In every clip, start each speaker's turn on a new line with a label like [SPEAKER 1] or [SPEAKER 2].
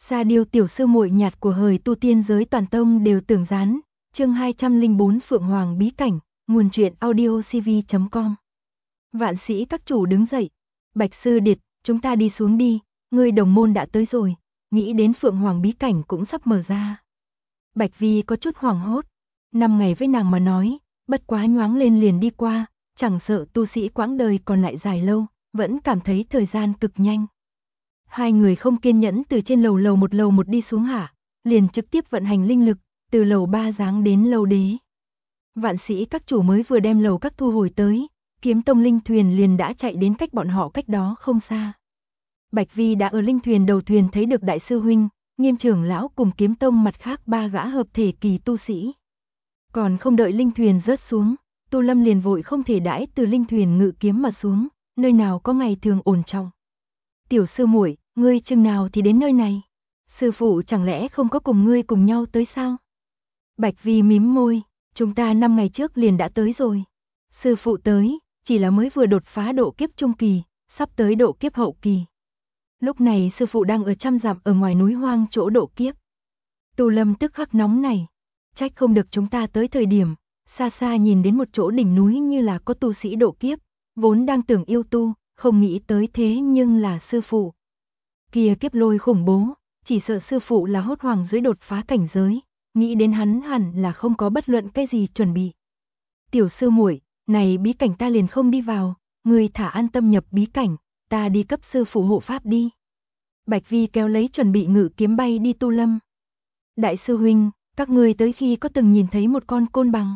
[SPEAKER 1] Sa Điêu tiểu sư muội nhạt của hời tu tiên giới toàn tông đều tưởng gián. Chương 204 Phượng Hoàng bí cảnh, nguồn truyện audiocv.com. Vạn sĩ các chủ đứng dậy. Bạch Sư Điệt, chúng ta đi xuống đi, ngươi đồng môn đã tới rồi, nghĩ đến Phượng Hoàng bí cảnh cũng sắp mở ra. Bạch Vi có chút hoảng hốt, 5 ngày với nàng mà nói, bất quá nhoáng lên liền đi qua, chẳng sợ tu sĩ quãng đời còn lại dài lâu, vẫn cảm thấy thời gian cực nhanh. Hai người không kiên nhẫn từ trên lầu một đi xuống hả, liền trực tiếp vận hành linh lực, từ lầu 3 giáng đến lầu đế. Vạn sĩ các chủ mới vừa đem lầu các thu hồi tới, kiếm tông linh thuyền liền đã chạy đến cách bọn họ cách đó không xa. Bạch Vi đã ở linh thuyền đầu thuyền thấy được đại sư huynh, Nghiêm trưởng lão cùng kiếm tông mặt khác 3 gã hợp thể kỳ tu sĩ. Còn không đợi linh thuyền rớt xuống, Tu Lâm liền vội không thể đãi từ linh thuyền ngự kiếm mà xuống, nơi nào có ngày thường ổn trọng. Tiểu sư muội, ngươi chừng nào thì đến nơi này? Sư phụ chẳng lẽ không có cùng ngươi cùng nhau tới sao? Bạch Vi mím môi, chúng ta 5 ngày trước liền đã tới rồi. Sư phụ tới, chỉ là mới vừa đột phá độ kiếp trung kỳ, sắp tới độ kiếp hậu kỳ. Lúc này sư phụ đang ở trăm dặm ở ngoài núi hoang chỗ độ kiếp. Tu Lâm tức khắc nóng này, trách không được chúng ta tới thời điểm, xa xa nhìn đến một chỗ đỉnh núi như là có tu sĩ độ kiếp, vốn đang tưởng yêu tu, không nghĩ tới thế nhưng là sư phụ. Kia kiếp lôi khủng bố, chỉ sợ sư phụ là hốt hoảng dưới đột phá cảnh giới, nghĩ đến hắn hẳn là không có bất luận cái gì chuẩn bị. Tiểu sư muội, này bí cảnh ta liền không đi vào, ngươi thả an tâm nhập bí cảnh, ta đi cấp sư phụ hộ pháp đi. Bạch Vi kéo lấy chuẩn bị ngự kiếm bay đi Tu Lâm. Đại sư huynh, các ngươi tới khi có từng nhìn thấy một con côn bằng?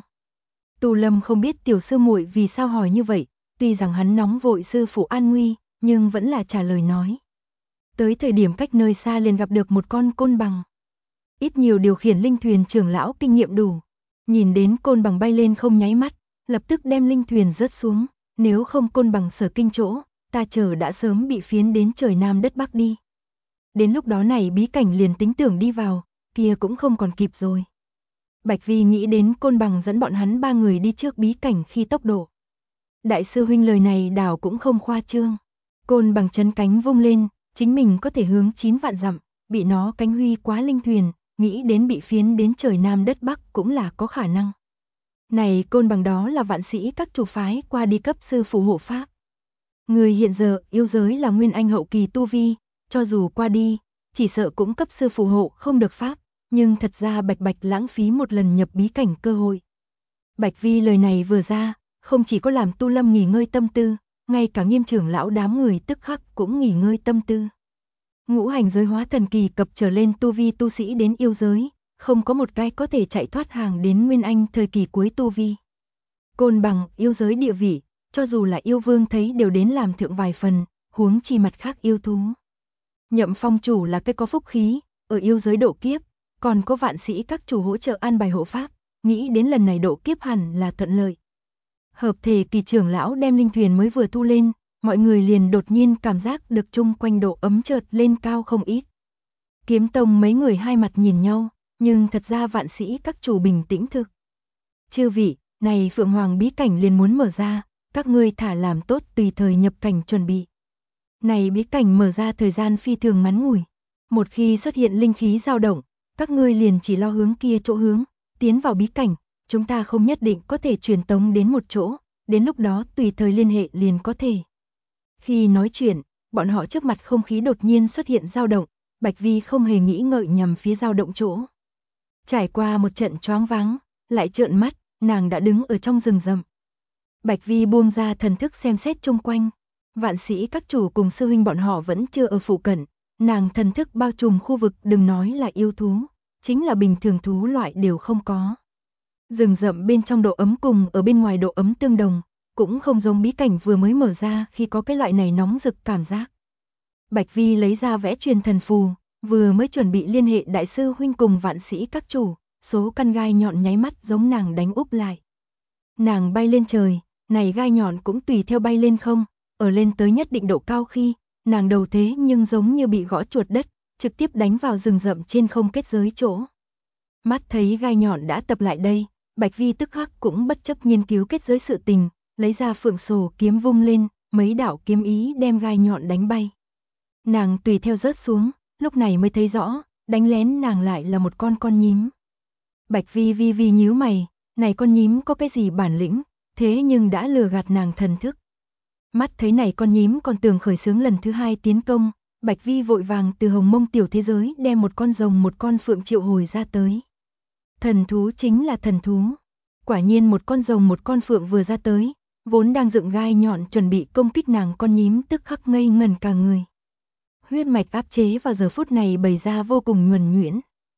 [SPEAKER 1] Tu Lâm không biết tiểu sư muội vì sao hỏi như vậy, tuy rằng hắn nóng vội sư phụ an nguy, nhưng vẫn là trả lời nói. Tới thời điểm cách nơi xa liền gặp được một con côn bằng. Ít nhiều điều khiển linh thuyền trưởng lão kinh nghiệm đủ, nhìn đến côn bằng bay lên không nháy mắt, lập tức đem linh thuyền rớt xuống, nếu không côn bằng sở kinh chỗ, ta chờ đã sớm bị phiến đến trời Nam đất Bắc đi. Đến lúc đó này bí cảnh liền tính tưởng đi vào, kia cũng không còn kịp rồi. Bạch Vi nghĩ đến côn bằng dẫn bọn hắn 3 người đi trước bí cảnh khi tốc độ. Đại sư huynh lời này đảo cũng không khoa trương. Côn bằng chấn cánh vung lên, chính mình có thể hướng 9 vạn dặm, bị nó cánh huy quá linh thuyền, nghĩ đến bị phiến đến trời Nam đất Bắc cũng là có khả năng. Này côn bằng đó là vạn sĩ các chủ phái qua đi cấp sư phụ hộ pháp. Người hiện giờ yêu giới là nguyên anh hậu kỳ tu vi, cho dù qua đi, chỉ sợ cũng cấp sư phụ hộ không được pháp, nhưng thật ra bạch bạch lãng phí một lần nhập bí cảnh cơ hội. Bạch Vi lời này vừa ra, không chỉ có làm Tu Lâm nghỉ ngơi tâm tư, ngay cả Nghiêm trưởng lão đám người tức khắc cũng nghỉ ngơi tâm tư. Ngũ hành giới hóa thần kỳ cập trở lên tu vi tu sĩ đến yêu giới, không có một cái có thể chạy thoát hàng đến nguyên anh thời kỳ cuối tu vi. Côn bằng yêu giới địa vị, cho dù là yêu vương thấy đều đến làm thượng vài phần, huống chi mặt khác yêu thú. Nhậm Phong chủ là cái có phúc khí, ở yêu giới độ kiếp, còn có vạn sĩ các chủ hỗ trợ an bài hộ pháp, nghĩ đến lần này độ kiếp hẳn là thuận lợi. Hợp thể kỳ trưởng lão đem linh thuyền mới vừa thu lên, mọi người liền đột nhiên cảm giác được chung quanh độ ấm chợt lên cao không ít. Kiếm tông mấy người hai mặt nhìn nhau, nhưng thật ra vạn sĩ các chủ bình tĩnh thực. Chư vị, này Phượng Hoàng bí cảnh liền muốn mở ra, các ngươi thả làm tốt tùy thời nhập cảnh chuẩn bị. Này bí cảnh mở ra thời gian phi thường ngắn ngủi, một khi xuất hiện linh khí dao động, các ngươi liền chỉ lo hướng kia chỗ hướng, tiến vào bí cảnh, chúng ta không nhất định có thể truyền tống đến một chỗ, đến lúc đó tùy thời liên hệ liền có thể. Khi nói chuyện, bọn họ trước mặt không khí đột nhiên xuất hiện dao động, Bạch Vi không hề nghĩ ngợi nhằm phía dao động chỗ. Trải qua một trận choáng váng, lại trợn mắt, nàng đã đứng ở trong rừng rậm. Bạch Vi buông ra thần thức xem xét chung quanh, vạn sĩ các chủ cùng sư huynh bọn họ vẫn chưa ở phụ cận, nàng thần thức bao trùm khu vực đừng nói là yêu thú, chính là bình thường thú loại đều không có. Rừng rậm bên trong độ ấm cùng ở bên ngoài độ ấm tương đồng, cũng không giống bí cảnh vừa mới mở ra khi có cái loại này nóng rực cảm giác. Bạch Vi lấy ra vẽ truyền thần phù, vừa mới chuẩn bị liên hệ đại sư huynh cùng vạn sĩ các chủ, số căn gai nhọn nháy mắt giống nàng đánh úp lại. Nàng bay lên trời, này gai nhọn cũng tùy theo bay lên không, ở lên tới nhất định độ cao khi, nàng đầu thế nhưng giống như bị gõ chuột đất, trực tiếp đánh vào rừng rậm trên không kết giới chỗ. Mắt thấy gai nhọn đã tập lại đây, Bạch Vi tức khắc cũng bất chấp nghiên cứu kết giới sự tình, lấy ra phượng sổ kiếm vung lên, mấy đạo kiếm ý đem gai nhọn đánh bay. Nàng tùy theo rớt xuống, lúc này mới thấy rõ, đánh lén nàng lại là một con nhím. Bạch Vi Vi nhíu mày, này con nhím có cái gì bản lĩnh, thế nhưng đã lừa gạt nàng thần thức. Mắt thấy này con nhím còn tưởng khởi xướng lần thứ hai tiến công, Bạch Vi vội vàng từ hồng mông tiểu thế giới đem một con rồng một con phượng triệu hồi ra tới. Thần thú chính là thần thú. Quả nhiên một con rồng một con phượng vừa ra tới, vốn đang dựng gai nhọn chuẩn bị công kích nàng con nhím tức khắc ngây ngẩn cả người. Huyết mạch áp chế vào giờ phút này bày ra vô cùng nhuần nhuyễn.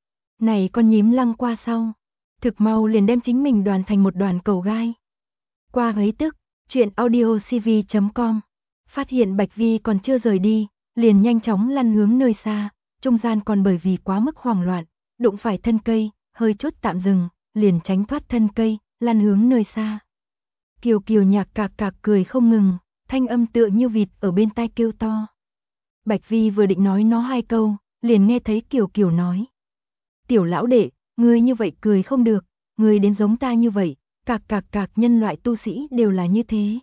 [SPEAKER 1] Này con nhím lăng qua sau, thực mau liền đem chính mình đoàn thành một đoàn cầu gai. Qua ấy tức, chuyện audiocv.com, phát hiện Bạch Vi còn chưa rời đi, liền nhanh chóng lăn hướng nơi xa, trung gian còn bởi vì quá mức hoảng loạn, đụng phải thân cây, hơi chút tạm dừng, liền tránh thoát thân cây, lăn hướng nơi xa. Kiều Kiều nhạc cạc cạc cười không ngừng, thanh âm tựa như vịt ở bên tai kêu to. Bạch Vi vừa định nói nó hai câu, liền nghe thấy Kiều Kiều nói. Tiểu lão đệ, ngươi như vậy cười không được, ngươi đến giống ta như vậy, cạc cạc cạc nhân loại tu sĩ đều là như thế.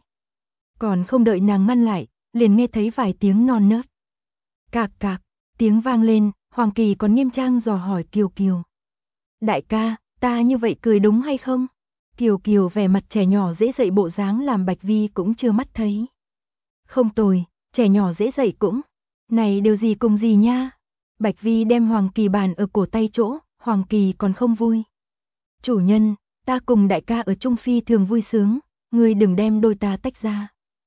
[SPEAKER 1] Còn không đợi nàng ngăn lại, liền nghe thấy vài tiếng non nớt. Cạc cạc, tiếng vang lên, Hoàng Kỳ còn nghiêm trang dò hỏi Kiều Kiều. Đại ca, ta như vậy cười đúng hay không? Kiều Kiều vẻ mặt trẻ nhỏ dễ dậy bộ dáng làm Bạch Vi cũng chưa mắt thấy. Không tồi, trẻ nhỏ dễ dậy cũng. Này điều gì cùng gì nha? Bạch Vi đem Hoàng Kỳ bàn ở cổ tay chỗ, Hoàng Kỳ còn không vui. Chủ nhân, ta cùng đại ca ở Trung Phi thường vui sướng, ngươi đừng đem đôi ta tách ra.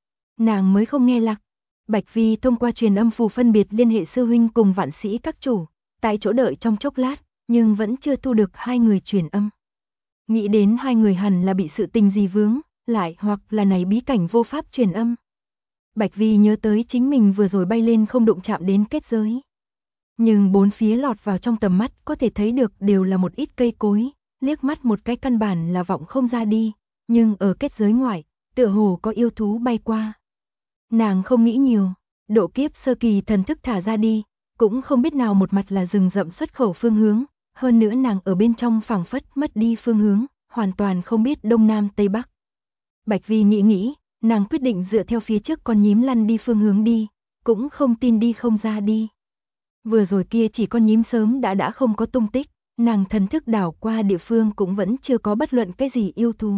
[SPEAKER 1] Nàng mới không nghe lạc. Bạch Vi thông qua truyền âm phù phân biệt liên hệ sư huynh cùng vạn sĩ các chủ, tại chỗ đợi trong chốc lát, nhưng vẫn chưa thu được hai người truyền âm. Nghĩ đến hai người hẳn là bị sự tình gì vướng, lại hoặc là này bí cảnh vô pháp truyền âm. Bạch Vi nhớ tới chính mình vừa rồi bay lên không đụng chạm đến kết giới. Nhưng bốn phía lọt vào trong tầm mắt có thể thấy được đều là một ít cây cối, liếc mắt một cái căn bản là vọng không ra đi, nhưng ở kết giới ngoại, tựa hồ có yêu thú bay qua. Nàng không nghĩ nhiều, độ kiếp sơ kỳ thần thức thả ra đi, cũng không biết nào một mặt là rừng rậm xuất khẩu phương hướng, hơn nữa nàng ở bên trong phảng phất mất đi phương hướng, hoàn toàn không biết đông nam tây bắc. Bạch Vi nghĩ, nàng quyết định dựa theo phía trước con nhím lăn đi phương hướng đi, cũng không tin đi không ra đi. Vừa rồi kia chỉ con nhím sớm đã không có tung tích, nàng thần thức đảo qua địa phương cũng vẫn chưa có bất luận cái gì yêu thú.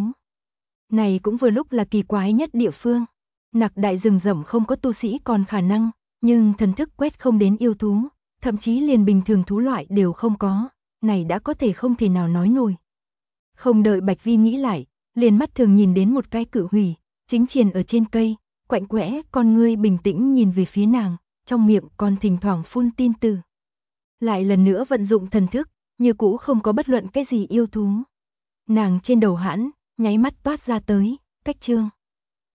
[SPEAKER 1] Này cũng vừa lúc là kỳ quái nhất địa phương. Nặc đại rừng rậm không có tu sĩ còn khả năng, nhưng thần thức quét không đến yêu thú, thậm chí liền bình thường thú loại đều không có, này đã có thể không thể nào nói nổi. Không đợi Bạch Vi nghĩ lại, liền mắt thường nhìn đến một cái cự hủy, chính triền ở trên cây, quạnh quẽ, con ngươi bình tĩnh nhìn về phía nàng, trong miệng còn thỉnh thoảng phun tin từ. Lại lần nữa vận dụng thần thức, như cũ không có bất luận cái gì yêu thú. Nàng trên đầu hãn, nháy mắt toát ra tới, cách chương.